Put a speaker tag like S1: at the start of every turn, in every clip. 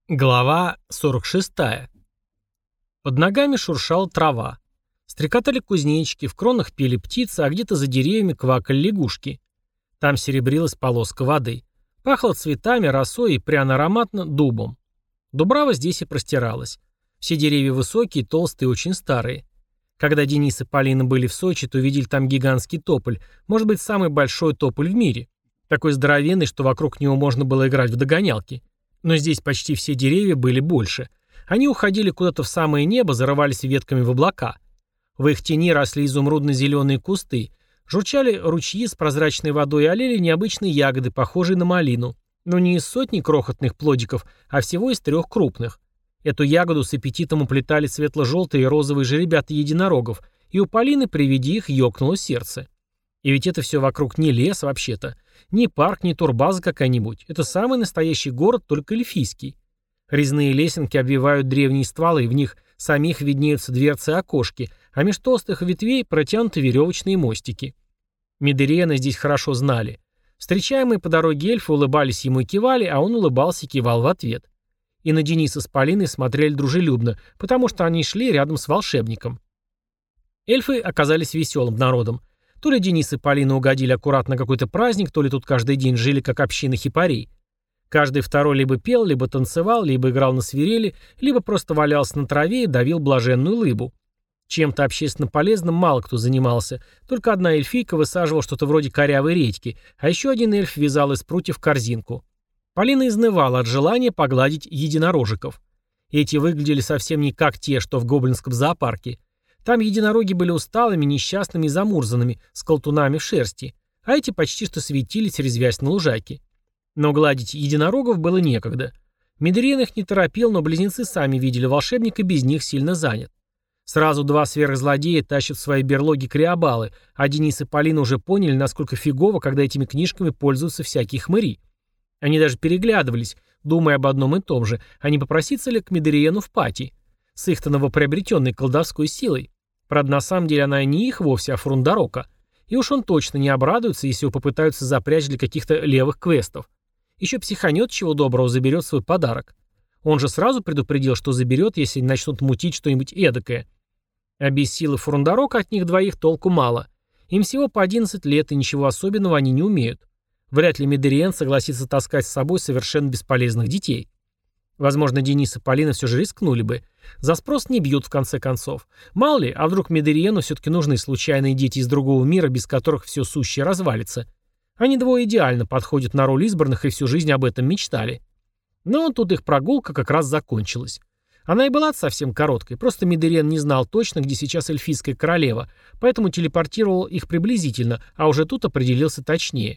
S1: Глава 46. Под ногами шуршала трава. Стрекотали кузнечики, в кронах пели птицы, а где-то за деревьями квакали лягушки. Там серебрилась полоска воды. Пахло цветами, росой и пряно-ароматно дубом. Дубрава здесь и простиралась. Все деревья высокие, толстые и очень старые. Когда Денис и Полина были в Сочи, то увидели там гигантский тополь, может быть, самый большой тополь в мире. Такой здоровенный, что вокруг него можно было играть в догонялки. Но здесь почти все деревья были больше. Они уходили куда-то в самое небо, зарывались ветками в облака. В их тени росли изумрудно-зеленые кусты. Журчали ручьи с прозрачной водой и олели необычные ягоды, похожие на малину. Но не из сотни крохотных плодиков, а всего из 3 крупных. Эту ягоду с аппетитом уплетали светло-желтые и розовые жеребята единорогов, и у Полины при виде их ёкнуло сердце. И ведь это все вокруг не лес вообще-то, не парк, не турбаза какая-нибудь. Это самый настоящий город, только эльфийский. Резные лесенки обвивают древние стволы, в них самих виднеются дверцы и окошки, а меж толстых ветвей протянуты веревочные мостики. Медериена здесь хорошо знали. Встречаемые по дороге эльфы улыбались ему и кивали, а он улыбался и кивал в ответ. И на Дениса с Полиной смотрели дружелюбно, потому что они шли рядом с волшебником. Эльфы оказались веселым народом. То ли Денис и Полина угодили аккуратно на какой-то праздник, то ли тут каждый день жили как община хипарей. Каждый второй либо пел, либо танцевал, либо играл на свирели, либо просто валялся на траве и давил блаженную лыбу. Чем-то общественно полезным мало кто занимался, только одна эльфийка высаживала что-то вроде корявой редьки, а еще один эльф вязал из прутьев корзинку. Полина изнывала от желания погладить единорожиков. Эти выглядели совсем не как те, что в гоблинском зоопарке. Там единороги были усталыми, несчастными и замурзанными, с колтунами в шерсти, а эти почти что светились, резвясь на лужайке. Но гладить единорогов было некогда. Медериен их не торопил, но близнецы сами видели волшебника без них сильно занят. Сразу 2 сверхзлодея тащат в свои берлоги криобалы, а Денис и Полина уже поняли, насколько фигово, когда этими книжками пользуются всякие хмыри. Они даже переглядывались, думая об одном и том же, а не попроситься ли к Медериену в пати, с их-то новоприобретенной колдовской силой. Правда, на самом деле она и не их вовсе, а Фрундарока. И уж он точно не обрадуется, если его попытаются запрячь для каких-то левых квестов. Еще психанет, чего доброго, заберет свой подарок. Он же сразу предупредил, что заберет, если начнут мутить что-нибудь эдакое. А без силы Фрундарока от них двоих толку мало. Им всего по 11 лет, и ничего особенного они не умеют. Вряд ли Медериен согласится таскать с собой совершенно бесполезных детей. Возможно, Денис и Полина все же рискнули бы. За спрос не бьют, в конце концов. Мало ли, а вдруг Медериену все-таки нужны случайные дети из другого мира, без которых все сущее развалится. Они двое идеально подходят на роль избранных и всю жизнь об этом мечтали. Но тут их прогулка как раз закончилась. Она и была совсем короткой, просто Медериен не знал точно, где сейчас эльфийская королева, поэтому телепортировал их приблизительно, а уже тут определился точнее.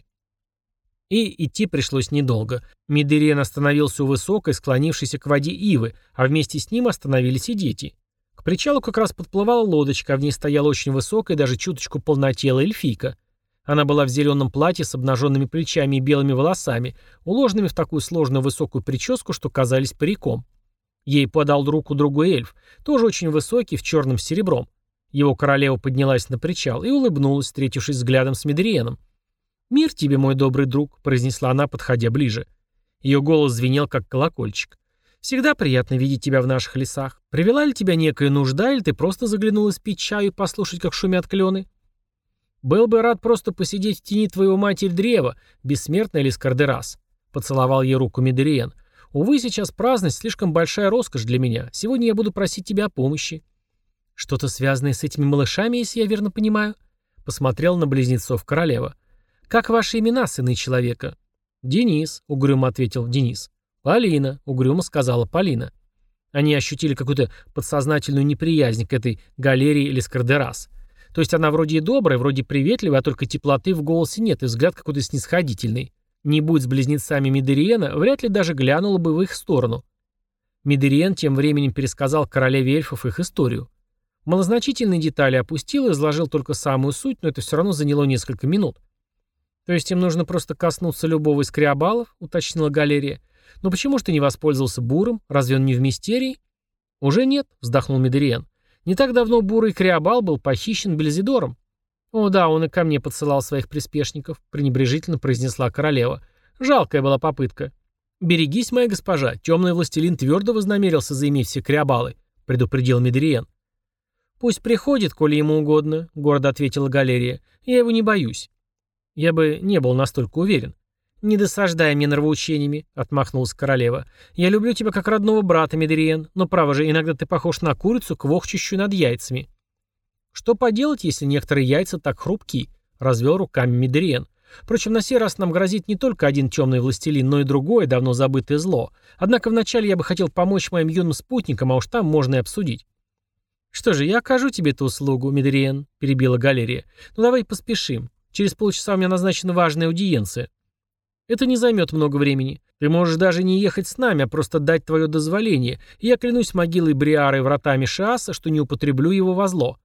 S1: И идти пришлось недолго. Медериен остановился у высокой, склонившейся к воде ивы, а вместе с ним остановились и дети. К причалу как раз подплывала лодочка, а в ней стояла очень высокая, даже чуточку полнотелая эльфийка. Она была в зеленом платье с обнаженными плечами и белыми волосами, уложенными в такую сложную высокую прическу, что казались париком. Ей подал руку другой эльф, тоже очень высокий, в черном с серебром. Его королева поднялась на причал и улыбнулась, встретившись взглядом с Медериеном. «Мир тебе, мой добрый друг», — произнесла она, подходя ближе. Ее голос звенел, как колокольчик. «Всегда приятно видеть тебя в наших лесах. Привела ли тебя некая нужда, или ты просто заглянула спить чаю и послушать, как шумят клены?» «Был бы рад просто посидеть в тени твоего матерь-древа, бессмертный Лискардерас», — поцеловал ей руку Медериен. «Увы, сейчас праздность слишком большая роскошь для меня. Сегодня я буду просить тебя о помощи». «Что-то связанное с этими малышами, если я верно понимаю?» — посмотрел на близнецов королева. «Как ваши имена, сыны человека?» «Денис», — угрюмо ответил Денис. «Полина», — угрюмо сказала Полина. Они ощутили какую-то подсознательную неприязнь к этой галерии Лискардерас. То есть она вроде и добрая, вроде приветливая, а только теплоты в голосе нет, и взгляд какой-то снисходительный. Не будь с близнецами Медериена, вряд ли даже глянула бы в их сторону. Медериен тем временем пересказал королеве эльфов их историю. Малозначительные детали опустил и изложил только самую суть, но это все равно заняло несколько минут. «То есть им нужно просто коснуться любого из криобалов?» — уточнила Галерия. «Но почему же ты не воспользовался буром? Разве он не в мистерии?» «Уже нет», — вздохнул Медериен. «Не так давно бурый криобал был похищен Бельзидором». «О да, он и ко мне подсылал своих приспешников», — пренебрежительно произнесла королева. «Жалкая была попытка». «Берегись, моя госпожа, темный властелин твердо вознамерился заиметь все криобалы», — предупредил Медериен. «Пусть приходит, коли ему угодно», — гордо ответила Галерия. «Я его не боюсь». «Я бы не был настолько уверен». «Не досаждай мне нравоучениями», — отмахнулась королева. «Я люблю тебя как родного брата, Медериен, но, право же, иногда ты похож на курицу, квохчущую над яйцами». «Что поделать, если некоторые яйца так хрупки?» — развел руками Медериен. «Впрочем, на сей раз нам грозит не только один темный властелин, но и другое, давно забытое зло. Однако вначале я бы хотел помочь моим юным спутникам, а уж там можно и обсудить». «Что же, я окажу тебе эту услугу, Медериен», — перебила Галерия. «Ну давай поспешим. Через полчаса у меня назначена важная аудиенция». «Это не займет много времени. Ты можешь даже не ехать с нами, а просто дать твое дозволение, и я клянусь могилой Бриара и вратами Шиаса, что не употреблю его во зло».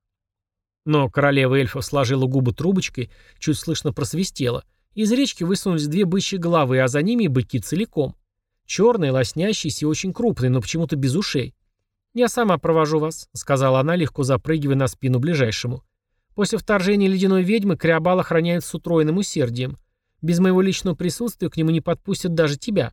S1: Но королева эльфов сложила губы трубочкой, чуть слышно просвистела. Из речки высунулись две бычьи головы, а за ними и быки целиком. Черные, лоснящиеся и очень крупные, но почему-то без ушей. «Я сама провожу вас», — сказала она, легко запрыгивая на спину ближайшему. «После вторжения ледяной ведьмы Криобал охраняет с утроенным усердием. Без моего личного присутствия к нему не подпустят даже тебя».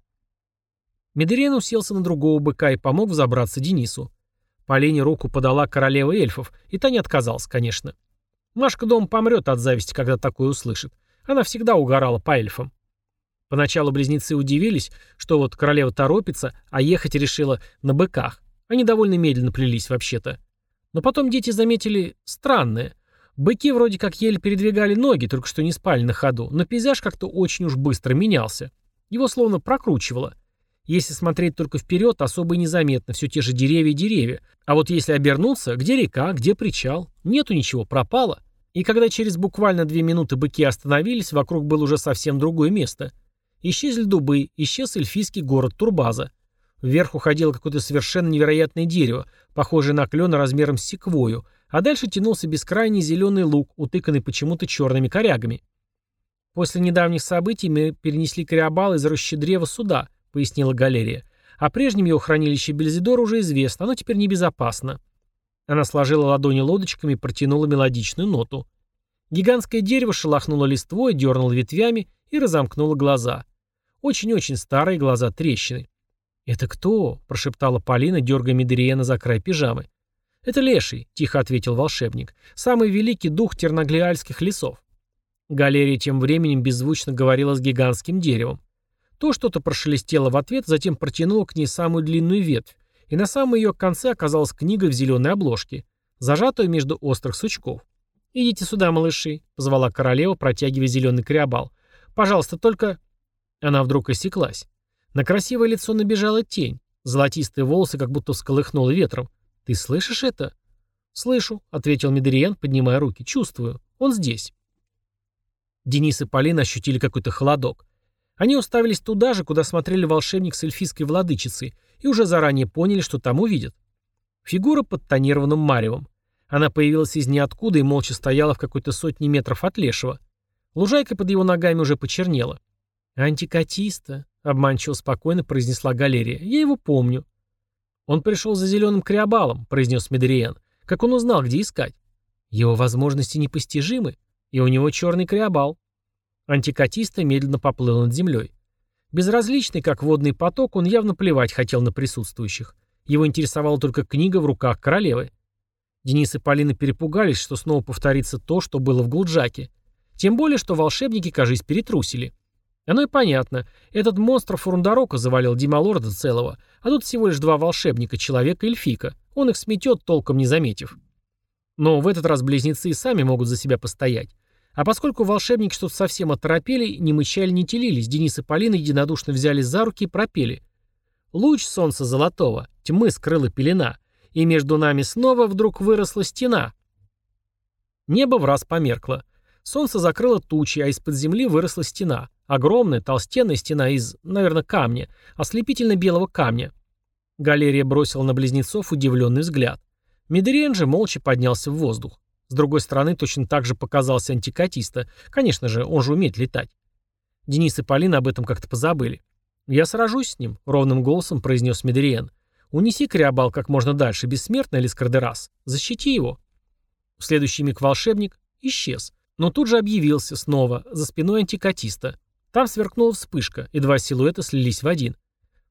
S1: Медериен уселся на другого быка и помог взобраться Денису. Полине руку подала королева эльфов, и та не отказалась, конечно. Машка дома помрет от зависти, когда такое услышит. Она всегда угорала по эльфам. Поначалу близнецы удивились, что вот королева торопится, а ехать решила на быках. Они довольно медленно плелись вообще-то. Но потом дети заметили странное. Быки вроде как еле передвигали ноги, только что не спали на ходу, но пейзаж как-то очень уж быстро менялся. Его словно прокручивало. Если смотреть только вперед, особо и незаметно, все те же деревья и деревья. А вот если обернуться, где река, где причал? Нету ничего, пропало. И когда через буквально 2 минуты быки остановились, вокруг было уже совсем другое место. Исчезли дубы, исчез эльфийский город Турбаза. Вверх уходило какое-то совершенно невероятное дерево, похожее на клен размером с секвою, а дальше тянулся бескрайний зеленый луг, утыканный почему-то черными корягами. «После недавних событий мы перенесли Криобал из Рощедрева сюда», — пояснила Галерия. «О прежнем его хранилище Бельзидора уже известно, оно теперь небезопасно». Она сложила ладони лодочками и протянула мелодичную ноту. Гигантское дерево шелохнуло листвой, дернуло ветвями и разомкнуло глаза. Очень-очень старые глаза трещины. «Это кто?» – прошептала Полина, дергая Медериена за край пижамы. «Это леший», – тихо ответил волшебник. «Самый великий дух терноглиальских лесов». Галерия тем временем беззвучно говорила с гигантским деревом. То что-то прошелестело в ответ, затем протянуло к ней самую длинную ветвь, и на самом ее конце оказалась книга в зеленой обложке, зажатая между острых сучков. «Идите сюда, малыши», — позвала королева, протягивая зеленый криобал. «Пожалуйста, только...» Она вдруг осеклась. На красивое лицо набежала тень. Золотистые волосы как будто всколыхнуло ветром. «Ты слышишь это?» «Слышу», — ответил Медериен, поднимая руки. «Чувствую. Он здесь». Денис и Полина ощутили какой-то холодок. Они уставились туда же, куда смотрели волшебник с эльфийской владычицей, и уже заранее поняли, что там увидят. Фигура под тонированным маревом. Она появилась из ниоткуда и молча стояла в какой-то 100 метров от лешего. Лужайка под его ногами уже почернела. «Антикатиста», — обманчиво спокойно произнесла Галерия. «Я его помню». «Он пришел за зеленым криобалом», — произнес Медериен. «Как он узнал, где искать?» «Его возможности непостижимы, и у него черный криобал». Антикатиста медленно поплыл над землей. Безразличный, как водный поток, он явно плевать хотел на присутствующих. Его интересовала только книга в руках королевы. Денис и Полина перепугались, что снова повторится то, что было в Глуджаке. Тем более, что волшебники, кажись, перетрусили. Оно и понятно. Этот монстр Фурундарока завалил Дималорда целого, а тут всего лишь 2 волшебника, человек и эльфийка. Он их сметет, толком не заметив. Но в этот раз близнецы и сами могут за себя постоять. А поскольку волшебники что-то совсем оторопели, ни мычали, ни телились, Денис и Полина единодушно взялись за руки и пропели. «Луч солнца золотого, тьмы скрыла пелена, и между нами снова вдруг выросла стена». Небо враз померкло. Солнце закрыло тучи, а из-под земли выросла стена. Огромная, толстенная стена из, наверное, камня, ослепительно-белого камня. Галерия бросила на близнецов удивленный взгляд. Медериен же молча поднялся в воздух. С другой стороны, точно так же показался антикатиста. Конечно же, он же умеет летать. Денис и Полина об этом как-то позабыли. «Я сражусь с ним», — ровным голосом произнес Медериен. «Унеси Криобал как можно дальше, бессмертный Лискардерас. Защити его». В следующий миг волшебник исчез. Но тут же объявился снова, за спиной антикатиста. Там сверкнула вспышка, и 2 силуэта слились в один.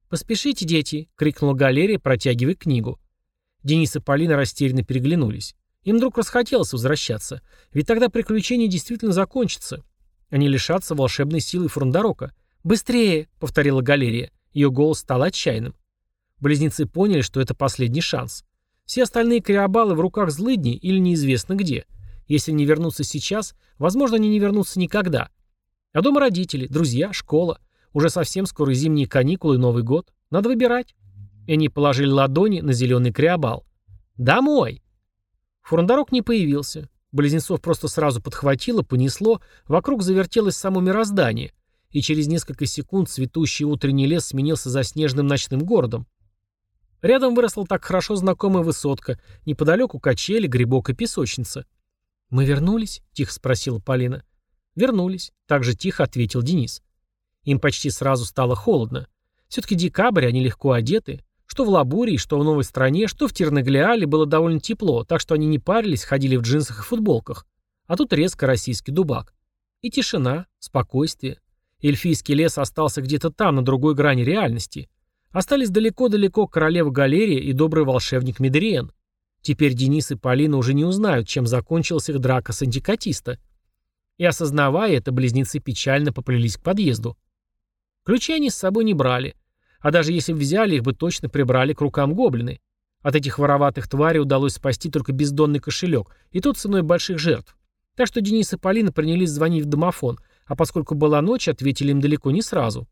S1: «Поспешите, дети!» — крикнула Галерия, протягивая книгу. Денис и Полина растерянно переглянулись. Им вдруг расхотелось возвращаться, ведь тогда приключение действительно закончится. Они лишатся волшебной силы Фурундарока. «Быстрее!» — повторила Галерия. Ее голос стал отчаянным. Близнецы поняли, что это последний шанс. Все остальные криобалы в руках злыдней или неизвестно где. Если не вернутся сейчас, возможно, они не вернутся никогда. А дома родители, друзья, школа. Уже совсем скоро зимние каникулы и Новый год. Надо выбирать. И они положили ладони на зеленый криобал. «Домой!» Фурундарок не появился. Близнецов просто сразу подхватило, понесло, вокруг завертелось само мироздание, и через несколько секунд цветущий утренний лес сменился заснеженным ночным городом. Рядом выросла так хорошо знакомая высотка, неподалеку качели, грибок и песочница. «Мы вернулись?» — тихо спросила Полина. «Вернулись», — так же тихо ответил Денис. Им почти сразу стало холодно. Все-таки декабрь, они легко одеты. Что в Лабурии, что в новой стране, что в Терноглиале было довольно тепло, так что они не парились, ходили в джинсах и футболках. А тут резко российский дубак. И тишина, спокойствие. Эльфийский лес остался где-то там, на другой грани реальности. Остались далеко-далеко королева Галерия и добрый волшебник Медериен. Теперь Денис и Полина уже не узнают, чем закончилась их драка с антикатиста. И осознавая это, близнецы печально поплелись к подъезду. Ключи они с собой не брали. А даже если бы взяли, их бы точно прибрали к рукам гоблины. От этих вороватых тварей удалось спасти только бездонный кошелек, и тот ценой больших жертв. Так что Денис и Полина принялись звонить в домофон, а поскольку была ночь, ответили им далеко не сразу.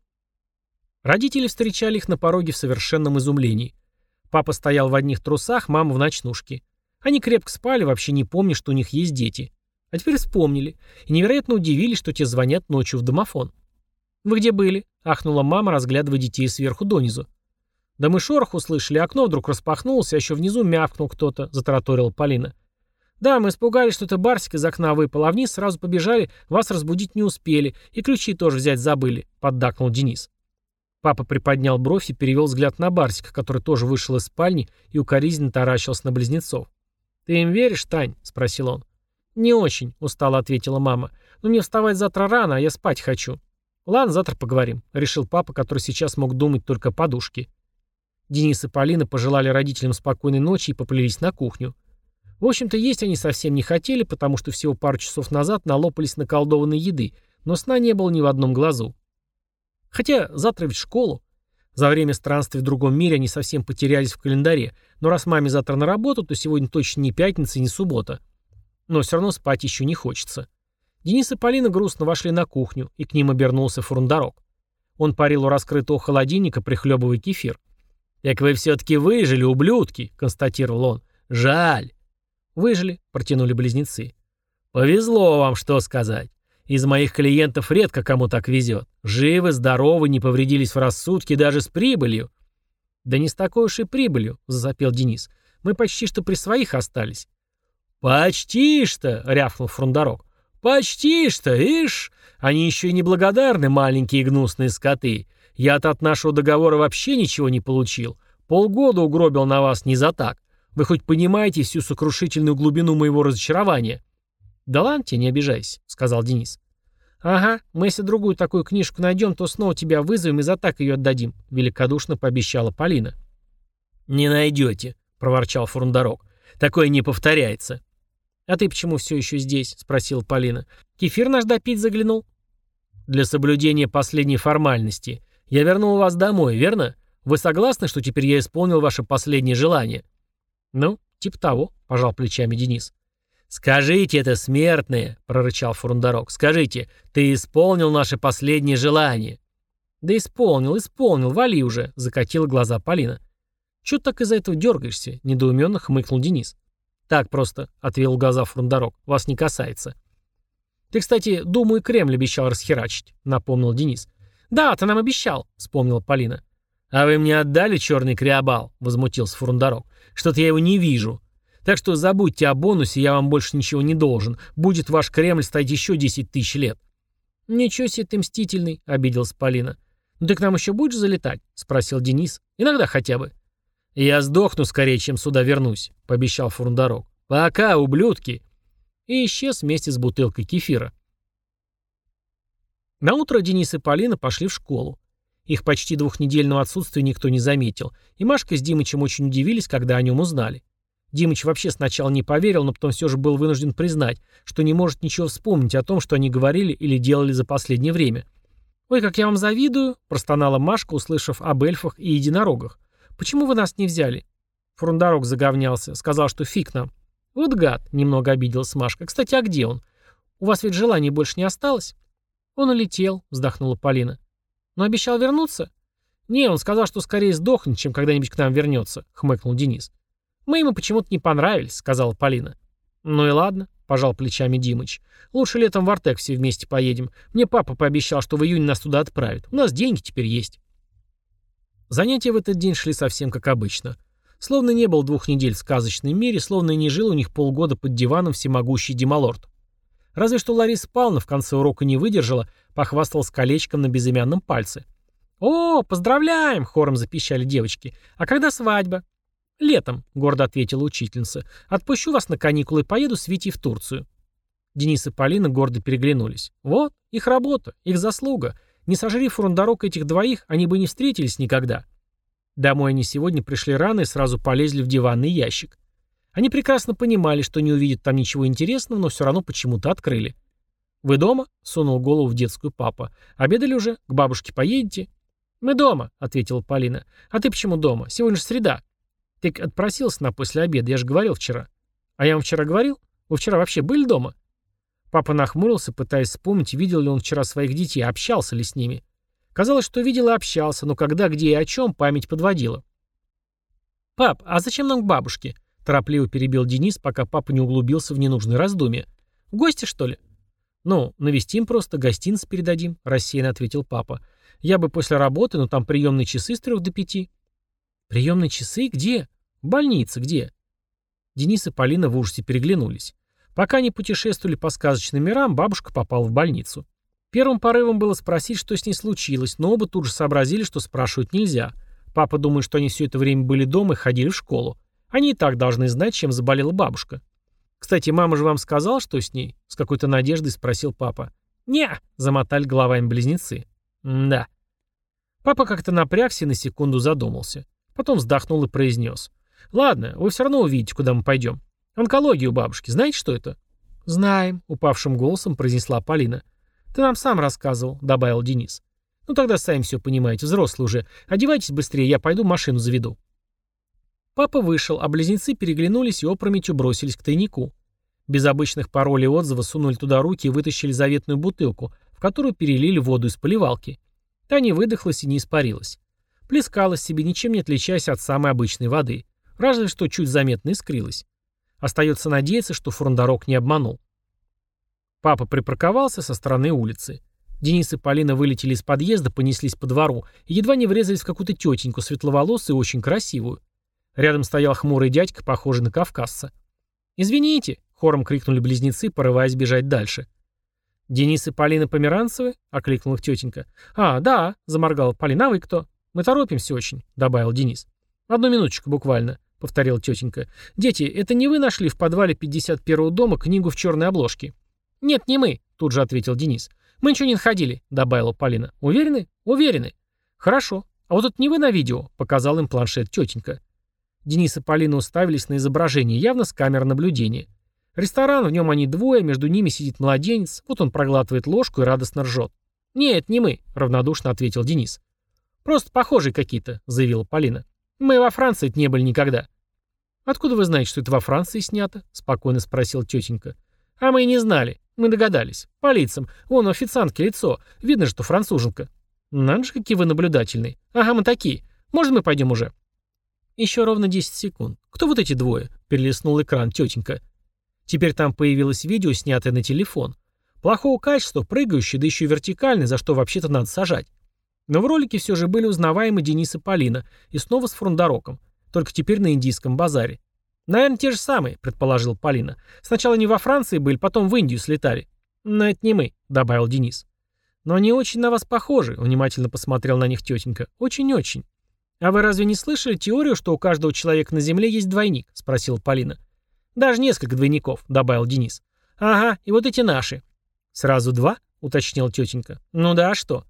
S1: Родители встречали их на пороге в совершенном изумлении. Папа стоял в одних трусах, мама в ночнушке. Они крепко спали, вообще не помня, что у них есть дети. А теперь вспомнили, и невероятно удивились, что те звонят ночью в домофон. «Вы где были?» — ахнула мама, разглядывая детей сверху донизу. «Да мы шорох услышали, окно вдруг распахнулось, а еще внизу мявкнул кто-то», — затараторила Полина. «Да, мы испугались, что это Барсик из окна выпал, а вниз сразу побежали, вас разбудить не успели, и ключи тоже взять забыли», — поддакнул Денис. Папа приподнял бровь и перевел взгляд на Барсика, который тоже вышел из спальни и укоризненно таращился на близнецов. «Ты им веришь, Тань?» — спросил он. «Не очень», — устало ответила мама. «Но мне вставать завтра рано, а я спать хочу». «Ладно, завтра поговорим», — решил папа, который сейчас мог думать только о подушке. Денис и Полина пожелали родителям спокойной ночи и поплелись на кухню. В общем-то, есть они совсем не хотели, потому что всего пару часов назад налопались наколдованной еды, но сна не было ни в одном глазу. Хотя завтра ведь в школу. За время странствий в другом мире они совсем потерялись в календаре, но раз маме завтра на работу, то сегодня точно не пятница и не суббота. Но все равно спать еще не хочется. Денис и Полина грустно вошли на кухню, и к ним обернулся Фурундарок. Он парил у раскрытого холодильника, прихлебывая кефир. «Так вы все-таки выжили, ублюдки», — констатировал он. «Жаль». «Выжили», — протянули близнецы. «Повезло вам, что сказать. Из моих клиентов редко кому так везет. Живы, здоровы, не повредились в рассудке, даже с прибылью». «Да не с такой уж и прибылью», — засопел Денис. «Мы почти что при своих остались». «Почти что», — рявкнул Фурундарок. «Почти что, ишь! Они еще и неблагодарны, маленькие гнусные скоты. Я-то от нашего договора вообще ничего не получил. Полгода угробил на вас не за так. Вы хоть понимаете всю сокрушительную глубину моего разочарования?» «Да ладно тебе, не обижайся», — сказал Денис. «Ага, мы если другую такую книжку найдем, то снова тебя вызовем и за так ее отдадим», — великодушно пообещала Полина. «Не найдете», — проворчал Фурундарок. «Такое не повторяется». «А ты почему все еще здесь?» — спросила Полина. «Кефир наш допить заглянул?» «Для соблюдения последней формальности. Я вернул вас домой, верно? Вы согласны, что теперь я исполнил ваше последнее желание?» «Ну, типа того», — пожал плечами Денис. «Скажите это, смертные!» — прорычал Фурундарок. «Скажите, ты исполнил наше последнее желание?» «Да исполнил, вали уже!» — закатила глаза Полина. «Чё ты так из-за этого дергаешься?» — недоуменно хмыкнул Денис. «Так просто», — отвел глаза Фурундарок. «Вас не касается». «Ты, кстати, Думу и Кремль обещал расхерачить», — напомнил Денис. «Да, ты нам обещал», — вспомнила Полина. «А вы мне отдали черный криобал?» — возмутился Фурундарок. «Что-то я его не вижу. Так что забудьте о бонусе, я вам больше ничего не должен. Будет ваш Кремль стоять еще 10 тысяч лет». «Ничего себе ты мстительный», — обиделась Полина. «Ну ты к нам еще будешь залетать?» — спросил Денис. «Иногда хотя бы». «Я сдохну скорее, чем сюда вернусь», — пообещал Фурундарок. «Пока, ублюдки!» И исчез вместе с бутылкой кефира. Наутро Денис и Полина пошли в школу. Их почти двухнедельного отсутствия никто не заметил, и Машка с Димычем очень удивились, когда о нем узнали. Димыч вообще сначала не поверил, но потом все же был вынужден признать, что не может ничего вспомнить о том, что они говорили или делали за последнее время. «Ой, как я вам завидую», — простонала Машка, услышав об эльфах и единорогах. «Почему вы нас не взяли?» Фрундарок заговнялся, сказал, что фиг нам. «Вот гад», — немного обиделась Машка. «Кстати, а где он? У вас ведь желаний больше не осталось?» «Он улетел», — вздохнула Полина. «Но обещал вернуться?» «Не, он сказал, что скорее сдохнет, чем когда-нибудь к нам вернется», — хмыкнул Денис. «Мы ему почему-то не понравились», — сказала Полина. «Ну и ладно», — пожал плечами Димыч. «Лучше летом в Артек все вместе поедем. Мне папа пообещал, что в июне нас туда отправит. У нас деньги теперь есть». Занятия в этот день шли совсем как обычно. Словно не было 2 недель в сказочном мире, словно и не жил у них полгода под диваном всемогущий Дималорд. Разве что Лариса Павловна в конце урока не выдержала, похвасталась колечком на безымянном пальце. «О, поздравляем!» — хором запищали девочки. «А когда свадьба?» «Летом», — гордо ответила учительница. «Отпущу вас на каникулы и поеду с Витей в Турцию». Денис и Полина гордо переглянулись. Вот, их работа, их заслуга. Не сожри Фрундарок этих двоих, они бы не встретились никогда. Домой они сегодня пришли рано и сразу полезли в диванный ящик. Они прекрасно понимали, что не увидят там ничего интересного, но все равно почему-то открыли. «Вы дома?» — сунул голову в детскую папа. «Обедали уже? К бабушке поедете?» «Мы дома», — ответила Полина. «А ты почему дома? Сегодня же среда». «Ты отпросился на после обеда, я же говорил вчера». «А я вам вчера говорил? Вы вчера вообще были дома?» Папа нахмурился, пытаясь вспомнить, видел ли он вчера своих детей, общался ли с ними. Казалось, что видел и общался, но когда, где и о чем, память подводила. «Пап, а зачем нам к бабушке?» — торопливо перебил Денис, пока папа не углубился в ненужные раздумья. «В гости, что ли?» «Ну, навестим просто, гостинцы передадим», — рассеянно ответил папа. «Я бы после работы, но там приемные часы с 3 до 5». «Приемные часы? Где?» «В больнице. Где?» Денис и Полина в ужасе переглянулись. Пока они путешествовали по сказочным мирам, бабушка попала в больницу. Первым порывом было спросить, что с ней случилось, но оба тут же сообразили, что спрашивать нельзя. Папа думает, что они все это время были дома и ходили в школу. Они и так должны знать, чем заболела бабушка. «Кстати, мама же вам сказала, что с ней?» — с какой-то надеждой спросил папа. «Не-а», — замотали головами близнецы. «Да». Папа как-то напрягся и на секунду задумался. Потом вздохнул и произнес. «Ладно, вы все равно увидите, куда мы пойдем. Онкология у бабушки. Знаете, что это?» «Знаем», — упавшим голосом произнесла Полина. «Ты нам сам рассказывал», — добавил Денис. «Ну тогда сами все понимаете, взрослые уже. Одевайтесь быстрее, я пойду машину заведу». Папа вышел, а близнецы переглянулись и опрометью бросились к тайнику. Без обычных паролей и отзыва сунули туда руки и вытащили заветную бутылку, в которую перелили воду из поливалки. Та не выдохлась и не испарилась. Плескалась себе, ничем не отличаясь от самой обычной воды. Разве что чуть заметно искрилась. Остается надеяться, что Фрундарок не обманул. Папа припарковался со стороны улицы. Денис и Полина вылетели из подъезда, понеслись по двору и едва не врезались в какую-то тетеньку, светловолосую и очень красивую. Рядом стоял хмурый дядька, похожий на кавказца. «Извините!» — хором крикнули близнецы, порываясь бежать дальше. «Денис и Полина Померанцевы?» — окликнула их тетенька. «А, да!» — заморгала Полина. «А вы кто?» «Мы торопимся очень», — добавил Денис. «Одну минуточку буквально», — повторила тетенька. «Дети, это не вы нашли в подвале 51-го дома книгу в черной обложке?» «Нет, не мы», — тут же ответил Денис. «Мы ничего не находили», — добавила Полина. «Уверены?» «Уверены». «Хорошо. А вот это не вы на видео», — показал им планшет тетенька. Денис и Полина уставились на изображение, явно с камер наблюдения. Ресторан, в нем они двое, между ними сидит младенец, вот он проглатывает ложку и радостно ржет. «Нет, не мы», — равнодушно ответил Денис. «Просто похожие какие-то», — заявила Полина. «Мы во Франции не были никогда». «Откуда вы знаете, что это во Франции снято?» — спокойно спросила тетенька. «А мы и не знали. Мы догадались. По лицам. Вон у официантки лицо. Видно, что француженка». «Надо же, какие вы наблюдательные. Ага, мы такие. Может, мы пойдем уже?» «Еще ровно 10 секунд. Кто вот эти двое?» — перелистнул экран тетенька. Теперь там появилось видео, снятое на телефон. Плохого качества, прыгающее, да еще и вертикальное, за что вообще-то надо сажать. Но в ролике все же были узнаваемы Денис и Полина, и снова с Фрундароком, только теперь на индийском базаре. «Наверное, те же самые», — предположила Полина. «Сначала они во Франции были, потом в Индию слетали». «Но это не мы», — добавил Денис. «Но они очень на вас похожи», — внимательно посмотрел на них тетенька. «Очень-очень». «А вы разве не слышали теорию, что у каждого человека на Земле есть двойник?» — спросила Полина. «Даже несколько двойников», — добавил Денис. «Ага, и вот эти наши». «Сразу два?» — уточнил тетенька. «Ну да, а что?»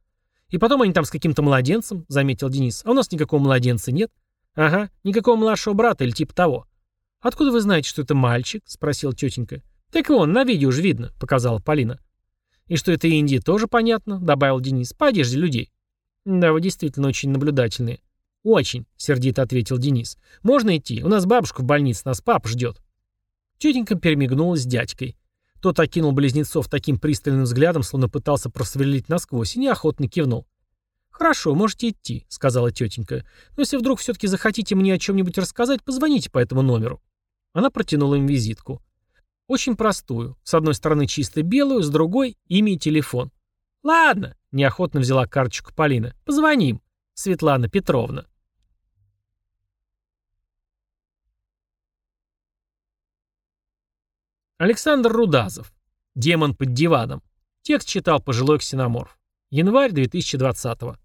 S1: И потом они там с каким-то младенцем, заметил Денис. А у нас никакого младенца нет. Ага, никакого младшего брата или типа того. Откуда вы знаете, что это мальчик? Спросила тетенька. Так вон, на видео же видно, показала Полина. И что это Индия, тоже понятно, добавил Денис, по одежде людей. Да, вы действительно очень наблюдательные. Очень, сердито ответил Денис. Можно идти? У нас бабушка в больнице, нас папа ждет. Тетенька перемигнулась с дядькой. Тот окинул близнецов таким пристальным взглядом, словно пытался просверлить насквозь, и неохотно кивнул. «Хорошо, можете идти», — сказала тетенька. «Но если вдруг все-таки захотите мне о чем-нибудь рассказать, позвоните по этому номеру». Она протянула им визитку. Очень простую. С одной стороны чисто белую, с другой — имя и телефон. «Ладно», — неохотно взяла карточку Полина. «Позвоним. Светлана Петровна». Александр Рудазов. «Демон под диваном». Текст читал пожилой ксеноморф. Январь 2020.